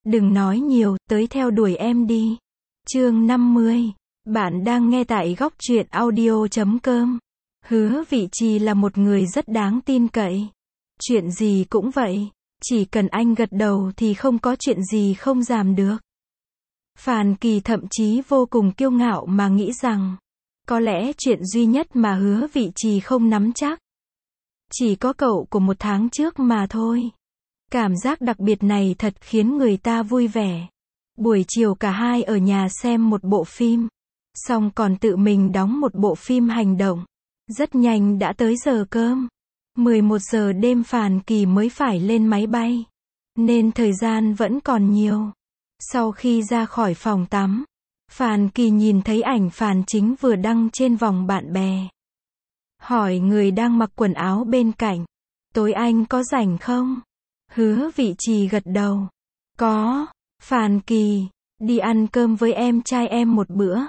Đừng nói nhiều, tới theo đuổi em đi. Chương 50. Bạn đang nghe tại góc truyện audio.com. Hứa Vị Trì là một người rất đáng tin cậy. Chuyện gì cũng vậy. Chỉ cần anh gật đầu thì không có chuyện gì không làm được. Phàn Kỳ thậm chí vô cùng kiêu ngạo mà nghĩ rằng, có lẽ chuyện duy nhất mà Hứa Vị Trì không nắm chắc, chỉ có cậu của một tháng trước mà thôi. Cảm giác đặc biệt này thật khiến người ta vui vẻ. Buổi chiều cả hai ở nhà xem một bộ phim, xong còn tự mình đóng một bộ phim hành động. Rất nhanh đã tới giờ cơm. 11 giờ đêm Phàn Kỳ mới phải lên máy bay, nên thời gian vẫn còn nhiều. Sau khi ra khỏi phòng tắm, Phàn Kỳ nhìn thấy ảnh Phàn Chính vừa đăng trên vòng bạn bè. Hỏi người đang mặc quần áo bên cạnh, tối anh có rảnh không? Hứa Vị Trì gật đầu. Có. Phàn Kỳ, đi ăn cơm với em trai em một bữa.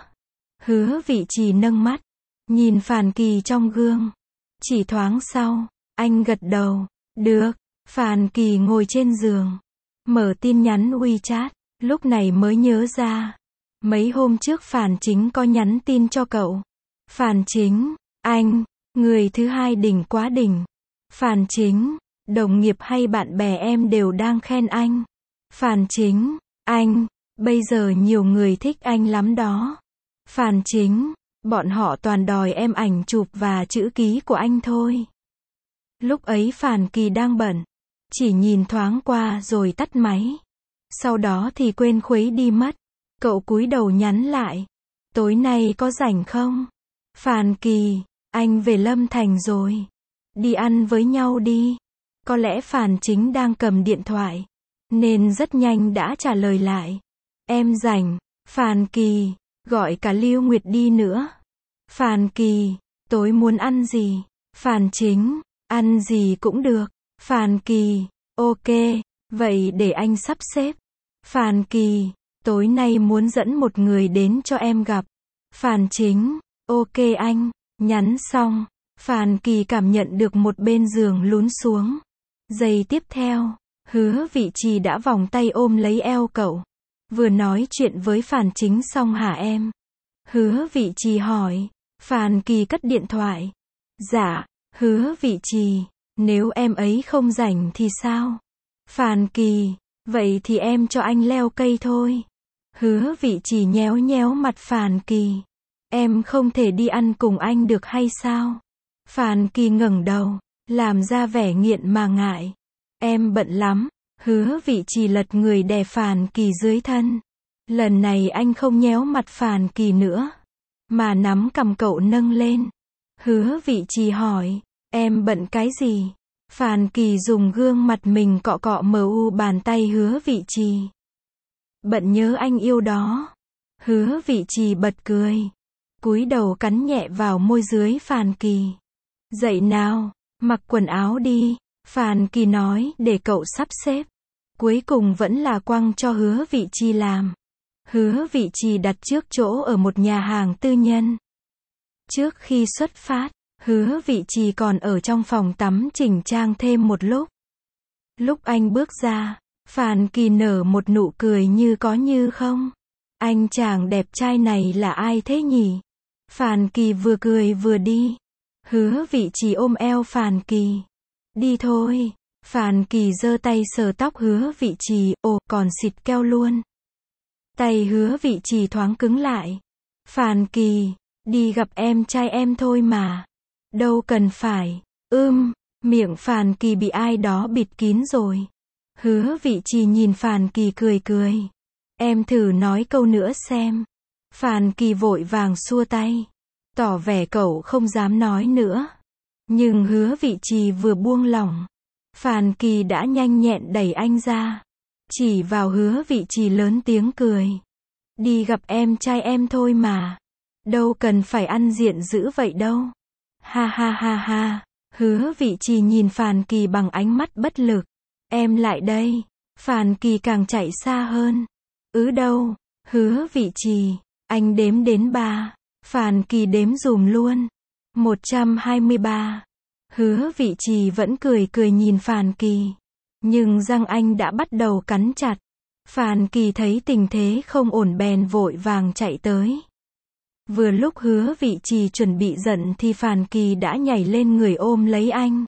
Hứa Vị Trì nâng mắt, nhìn Phàn Kỳ trong gương. Chỉ thoáng sau, anh gật đầu. Được. Phàn Kỳ ngồi trên giường, mở tin nhắn WeChat, lúc này mới nhớ ra. Mấy hôm trước Phàn Chính có nhắn tin cho cậu. Phàn Chính, anh, người thứ hai đỉnh quá đỉnh. Phàn Chính, đồng nghiệp hay bạn bè em đều đang khen anh. Phàn Chính, anh, bây giờ nhiều người thích anh lắm đó. Phàn Chính, bọn họ toàn đòi em ảnh chụp và chữ ký của anh thôi. Lúc ấy Phàn Kỳ đang bận, chỉ nhìn thoáng qua rồi tắt máy. Sau đó thì quên khuấy đi mất. Cậu cúi đầu nhắn lại. Tối nay có rảnh không? Phàn Kỳ, anh về Lâm Thành rồi. Đi ăn với nhau đi. Có lẽ Phàn Chính đang cầm điện thoại, nên rất nhanh đã trả lời lại. Em rảnh. Phàn Kỳ, gọi cả Lưu Nguyệt đi nữa. Phàn Kỳ, tối muốn ăn gì? Phàn Chính, ăn gì cũng được. Phàn Kỳ, ok, vậy để anh sắp xếp. Phàn Kỳ, tối nay muốn dẫn một người đến cho em gặp. Phàn Chính, ok anh. Nhắn xong, Phàn Kỳ cảm nhận được một bên giường lún xuống. Giây tiếp theo, Hứa Vị Trì đã vòng tay ôm lấy eo cậu. Vừa nói chuyện với Phàn Chính xong hả em? Hứa Vị Trì hỏi. Phàn Kỳ cất điện thoại. Dạ. Hứa Vị Trì, nếu em ấy không rảnh thì sao? Phàn Kỳ, vậy thì em cho anh leo cây thôi. Hứa Vị Trì nhéo nhéo mặt Phàn Kỳ. Em không thể đi ăn cùng anh được hay sao? Phàn Kỳ ngẩng đầu, làm ra vẻ nghiện mà ngại. Em bận lắm. Hứa Vị Trì lật người đè Phàn Kỳ dưới thân. Lần này anh không nhéo mặt Phàn Kỳ nữa, mà nắm cằm cậu nâng lên. Hứa Vị Trì hỏi, em bận cái gì? Phàn Kỳ dùng gương mặt mình cọ cọ mu bàn tay Hứa Vị Trì. Bận nhớ anh yêu đó. Hứa Vị Trì bật cười, cúi đầu cắn nhẹ vào môi dưới Phàn Kỳ. Dậy nào, mặc quần áo đi. Phàn Kỳ nói để cậu sắp xếp. Cuối cùng vẫn là quăng cho Hứa Vị Trì làm. Hứa Vị Trì đặt trước chỗ ở một nhà hàng tư nhân. Trước khi xuất phát, Hứa Vị Trì còn ở trong phòng tắm chỉnh trang thêm một lúc. Lúc anh bước ra, Phàn Kỳ nở một nụ cười như có như không. Anh chàng đẹp trai này là ai thế nhỉ? Phàn Kỳ vừa cười vừa đi. Hứa Vị Trì ôm eo Phàn Kỳ. Đi thôi. Phàn Kỳ giơ tay sờ tóc Hứa Vị Trì, ồ, còn xịt keo luôn. Tay Hứa Vị Trì thoáng cứng lại. Phàn Kỳ, đi gặp em trai em thôi mà. Đâu cần phải. Miệng Phàn Kỳ bị ai đó bịt kín rồi. Hứa Vị Trì nhìn Phàn Kỳ cười cười. Em thử nói câu nữa xem. Phàn Kỳ vội vàng xua tay, tỏ vẻ cậu không dám nói nữa. Nhưng Hứa Vị Trì vừa buông lỏng, Phàn Kỳ đã nhanh nhẹn đẩy anh ra, chỉ vào Hứa Vị Trì lớn tiếng cười. Đi gặp em trai em thôi mà. Đâu cần phải ăn diện dữ vậy đâu. Ha ha ha ha. Hứa Vị Trì nhìn Phàn Kỳ bằng ánh mắt bất lực. Em lại đây. Phàn Kỳ càng chạy xa hơn. Đâu? Hứa Vị Trì, anh đếm đến 3. Phàn Kỳ đếm dùm luôn. 123. Hứa Vị Trì vẫn cười cười nhìn Phàn Kỳ, nhưng răng anh đã bắt đầu cắn chặt. Phan Kỳ thấy tình thế không ổn bèn vội vàng chạy tới. Vừa lúc Hứa Vị Trì chuẩn bị giận thì Phan Kỳ đã nhảy lên người ôm lấy anh.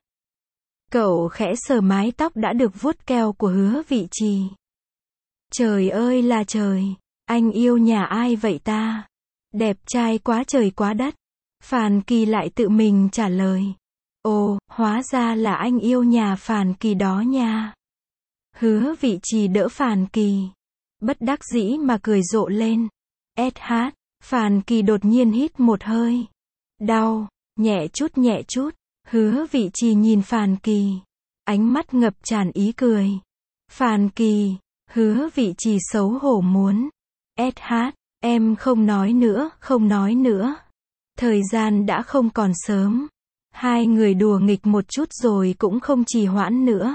Cậu khẽ sờ mái tóc đã được vuốt keo của Hứa Vị Trì. Trời ơi là trời, anh yêu nhà ai vậy ta? Đẹp trai quá trời quá đất. Phan Kỳ lại tự mình trả lời. Ồ, hóa ra là anh yêu nhà Phan Kỳ đó nha. Hứa Vị Trì đỡ Phan Kỳ. Bất đắc dĩ mà cười rộ lên. SH, Phan Kỳ đột nhiên hít một hơi. Đau, nhẹ chút. Hứa Vị Trì nhìn Phan Kỳ. Ánh mắt ngập tràn ý cười. Phan Kỳ, Hứa Vị Trì xấu hổ muốn. SH, em không nói nữa. Thời gian đã không còn sớm. Hai người đùa nghịch một chút rồi cũng không trì hoãn nữa.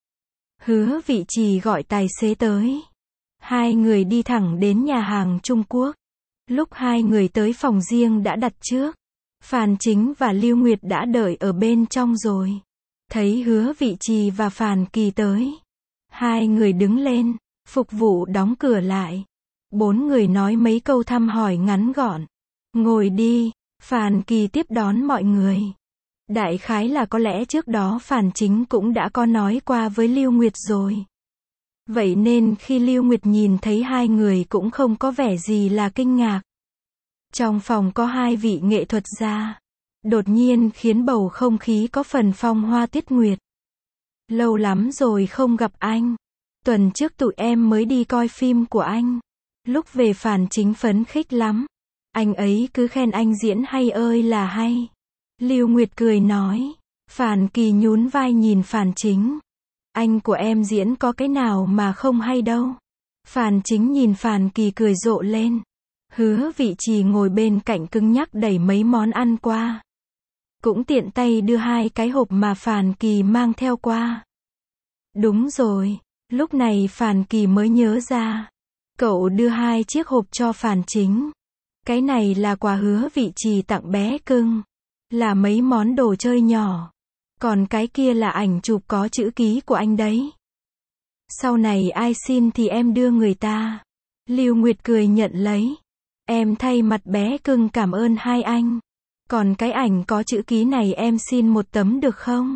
Hứa Vị Trì gọi tài xế tới. Hai người đi thẳng đến nhà hàng Trung Quốc. Lúc hai người tới phòng riêng đã đặt trước, Phan Chính và Lưu Nguyệt đã đợi ở bên trong rồi. Thấy Hứa Vị Trì và Phan Kỳ tới, hai người đứng lên, phục vụ đóng cửa lại. Bốn người nói mấy câu thăm hỏi ngắn gọn. Ngồi đi, Phan Kỳ tiếp đón mọi người. Đại khái là có lẽ trước đó Phan Chính cũng đã có nói qua với Lưu Nguyệt rồi. Vậy nên khi Lưu Nguyệt nhìn thấy hai người cũng không có vẻ gì là kinh ngạc. Trong phòng có hai vị nghệ thuật gia, đột nhiên khiến bầu không khí có phần phong hoa tuyết nguyệt. Lâu lắm rồi không gặp anh. Tuần trước tụi em mới đi coi phim của anh. Lúc về Phan Chính phấn khích lắm. Anh ấy cứ khen anh diễn hay ơi là hay. Lưu Nguyệt cười nói. Phan Kỳ nhún vai nhìn Phan Chính. Anh của em diễn có cái nào mà không hay đâu. Phan Chính nhìn Phan Kỳ cười rộ lên. Hứa Vị Trì ngồi bên cạnh cứng nhắc đẩy mấy món ăn qua. Cũng tiện tay đưa hai cái hộp mà Phan Kỳ mang theo qua. Đúng rồi, lúc này Phan Kỳ mới nhớ ra. Cậu đưa hai chiếc hộp cho Phan Chính. Cái này là quà Hứa Vị Trì tặng bé cưng. Là mấy món đồ chơi nhỏ. Còn cái kia là ảnh chụp có chữ ký của anh đấy. Sau này ai xin thì em đưa người ta. Lưu Nguyệt cười nhận lấy. Em thay mặt bé cưng cảm ơn hai anh. Còn cái ảnh có chữ ký này em xin một tấm được không?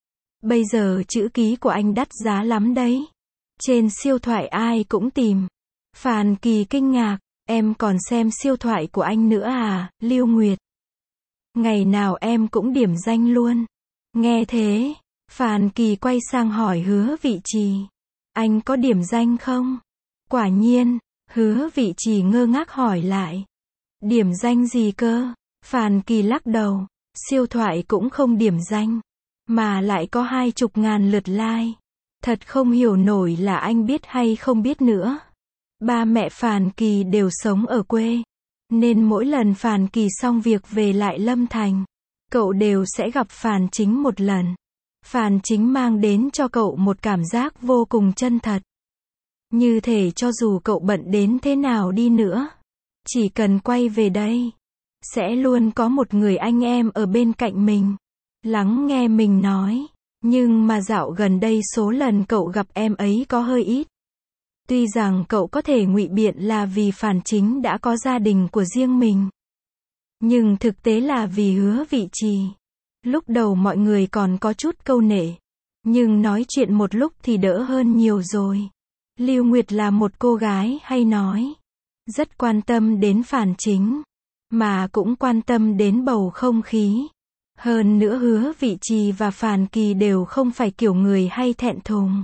Bây giờ chữ ký của anh đắt giá lắm đấy. Trên siêu thoại ai cũng tìm. Phan Kỳ kinh ngạc. Em còn xem siêu thoại của anh nữa à, Lưu Nguyệt? Ngày nào em cũng điểm danh luôn. Nghe thế, Phan Kỳ quay sang hỏi Hứa Vị Trì. Anh có điểm danh không? Quả nhiên, Hứa Vị Trì ngơ ngác hỏi lại. Điểm danh gì cơ? Phan Kỳ lắc đầu. Siêu thoại cũng không điểm danh. Mà lại có 20.000 lượt like. Thật không hiểu nổi là anh biết hay không biết nữa. Ba mẹ Phan Kỳ đều sống ở quê. Nên mỗi lần Phan Kỳ xong việc về lại Lâm Thành, cậu đều sẽ gặp Phan Chính một lần. Phan Chính mang đến cho cậu một cảm giác vô cùng chân thật. Như thể cho dù cậu bận đến thế nào đi nữa, chỉ cần quay về đây, sẽ luôn có một người anh em ở bên cạnh mình, lắng nghe mình nói. Nhưng mà dạo gần đây số lần cậu gặp em ấy có hơi ít. Tuy rằng cậu có thể ngụy biện là vì Phan Chính đã có gia đình của riêng mình. Nhưng thực tế là vì Hứa Vị Trì. Lúc đầu mọi người còn có chút câu nể. Nhưng nói chuyện một lúc thì đỡ hơn nhiều rồi. Lưu Nguyệt là một cô gái hay nói. Rất quan tâm đến Phan Chính. Mà cũng quan tâm đến bầu không khí. Hơn nữa Hứa Vị Trì và Phan Kỳ đều không phải kiểu người hay thẹn thùng.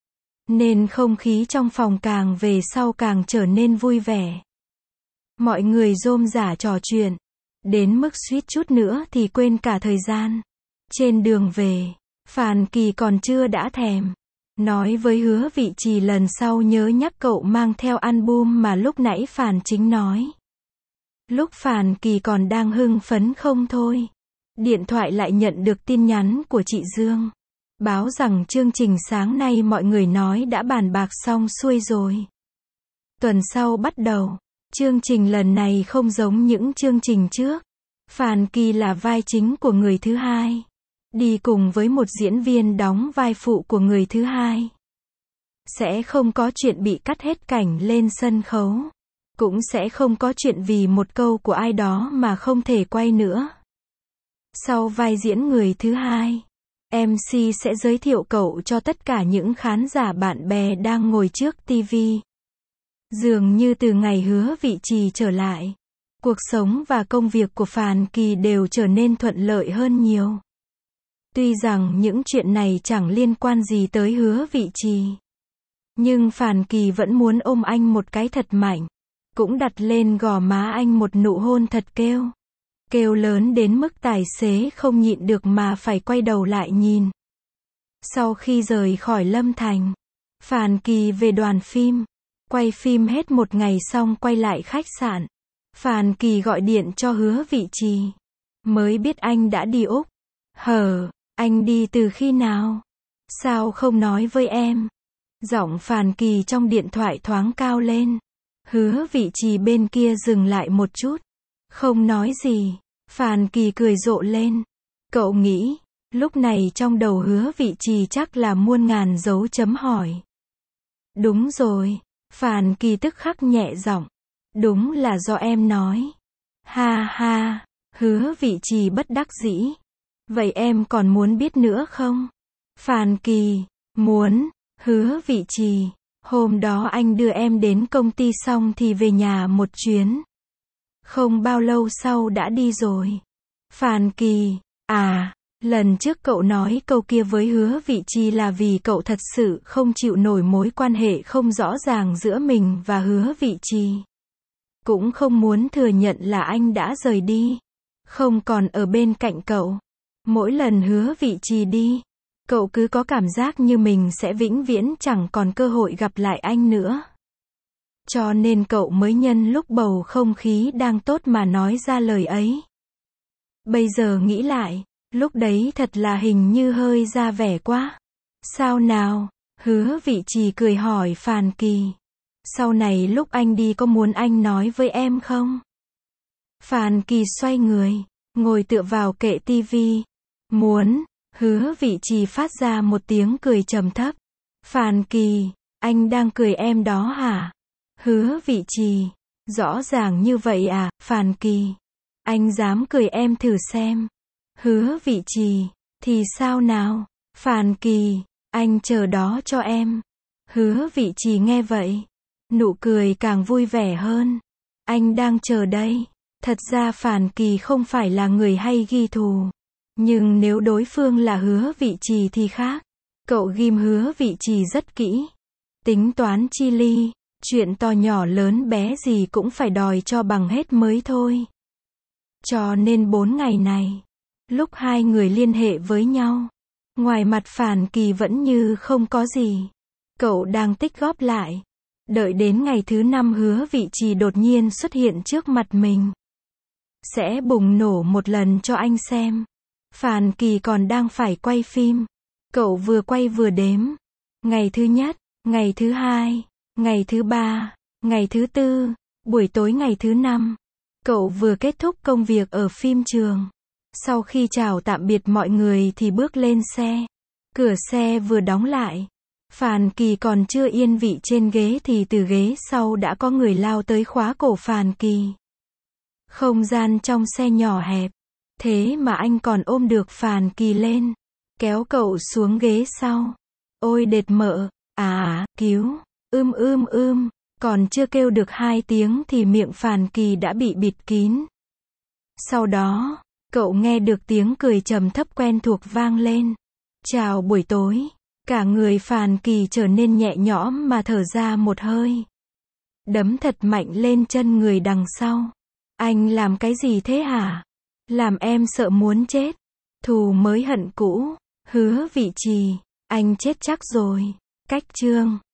Nên không khí trong phòng càng về sau càng trở nên vui vẻ. Mọi người rôm rả trò chuyện. Đến mức suýt chút nữa thì quên cả thời gian. Trên đường về, Phan Kỳ còn chưa đã thèm. Nói với Hứa Vị Trì lần sau nhớ nhắc cậu mang theo album mà lúc nãy Phan Chính nói. Lúc Phan Kỳ còn đang hưng phấn không thôi. Điện thoại lại nhận được tin nhắn của chị Dương. Báo rằng chương trình sáng nay mọi người nói đã bàn bạc xong xuôi rồi. Tuần sau bắt đầu. Chương trình lần này không giống những chương trình trước. Phan Kỳ là vai chính của người thứ hai. Đi cùng với một diễn viên đóng vai phụ của người thứ hai. Sẽ không có chuyện bị cắt hết cảnh lên sân khấu. Cũng sẽ không có chuyện vì một câu của ai đó mà không thể quay nữa. Sau vai diễn người thứ hai, MC sẽ giới thiệu cậu cho tất cả những khán giả bạn bè đang ngồi trước TV. Dường như từ ngày Hứa Vị Trì trở lại, cuộc sống và công việc của Phàn Kỳ đều trở nên thuận lợi hơn nhiều. Tuy rằng những chuyện này chẳng liên quan gì tới Hứa Vị Trì, nhưng Phàn Kỳ vẫn muốn ôm anh một cái thật mạnh, cũng đặt lên gò má anh một nụ hôn thật kêu lớn đến mức tài xế không nhịn được mà phải quay đầu lại nhìn. Sau khi rời khỏi Lâm Thành, Phàn Kỳ về đoàn phim, quay phim hết một ngày xong quay lại khách sạn. Phàn Kỳ gọi điện cho Hứa Vị Trì, mới biết anh đã đi Úc. Anh đi từ khi nào? Sao không nói với em? Giọng Phàn Kỳ trong điện thoại thoáng cao lên. Hứa Vị Trì bên kia dừng lại một chút, không nói gì. Phàn Kỳ cười rộ lên. Cậu nghĩ, lúc này trong đầu Hứa Vị Trì chắc là muôn ngàn dấu chấm hỏi. Đúng rồi. Phàn Kỳ tức khắc nhẹ giọng. Đúng là do em nói. Ha ha. Hứa Vị Trì bất đắc dĩ. Vậy em còn muốn biết nữa không? Phàn Kỳ, muốn. Hứa Vị Trì, hôm đó anh đưa em đến công ty xong thì về nhà một chuyến. Không bao lâu sau đã đi rồi. Phàn Kỳ, lần trước cậu nói câu kia với Hứa Vị Trì là vì cậu thật sự không chịu nổi mối quan hệ không rõ ràng giữa mình và Hứa Vị Trì. Cũng không muốn thừa nhận là anh đã rời đi, không còn ở bên cạnh cậu. Mỗi lần Hứa Vị Trì đi, cậu cứ có cảm giác như mình sẽ vĩnh viễn chẳng còn cơ hội gặp lại anh nữa. Cho nên cậu mới nhân lúc bầu không khí đang tốt mà nói ra lời ấy. Bây giờ nghĩ lại, lúc đấy thật là hình như hơi ra vẻ quá. Sao nào? Hứa Vị Trì cười hỏi Phàn Kỳ. Sau này lúc anh đi có muốn anh nói với em không? Phàn Kỳ xoay người, ngồi tựa vào kệ tivi. Muốn. Hứa Vị Trì phát ra một tiếng cười trầm thấp. Phàn Kỳ, anh đang cười em đó hả? Hứa Vị Trì, rõ ràng như vậy à? Phàn Kỳ, anh dám cười em thử xem. Hứa Vị Trì, thì sao nào? Phàn Kỳ, anh chờ đó cho em. Hứa Vị Trì nghe vậy, nụ cười càng vui vẻ hơn. Anh đang chờ đây. Thật ra Phàn Kỳ không phải là người hay ghi thù. Nhưng nếu đối phương là Hứa Vị Trì thì khác. Cậu ghim Hứa Vị Trì rất kỹ. Tính toán chi ly, chuyện to nhỏ lớn bé gì cũng phải đòi cho bằng hết mới thôi. Cho nên 4 ngày này, lúc hai người liên hệ với nhau, ngoài mặt Phàn Kỳ vẫn như không có gì. Cậu đang tích góp lại. Đợi đến ngày thứ 5 Hứa Vị Trì đột nhiên xuất hiện trước mặt mình. Sẽ bùng nổ một lần cho anh xem. Phàn Kỳ còn đang phải quay phim. Cậu vừa quay vừa đếm. Ngày thứ nhất, ngày thứ hai, ngày thứ ba, ngày thứ tư, buổi tối ngày thứ 5. Cậu vừa kết thúc công việc ở phim trường. Sau khi chào tạm biệt mọi người thì bước lên xe. Cửa xe vừa đóng lại. Phàn Kỳ còn chưa yên vị trên ghế thì từ ghế sau đã có người lao tới khóa cổ Phàn Kỳ. Không gian trong xe nhỏ hẹp. Thế mà anh còn ôm được Phàn Kỳ lên. Kéo cậu xuống ghế sau. Ôi đệt mợ, cứu, còn chưa kêu được 2 tiếng thì miệng Phàn Kỳ đã bị bịt kín. Sau đó, cậu nghe được tiếng cười trầm thấp quen thuộc vang lên. Chào buổi tối. Cả người Phàn Kỳ trở nên nhẹ nhõm mà thở ra một hơi. Đấm thật mạnh lên chân người đằng sau. Anh làm cái gì thế hả? Làm em sợ muốn chết. Thù mới hận cũ. Hứa Vị Trì, anh chết chắc rồi. Cách chương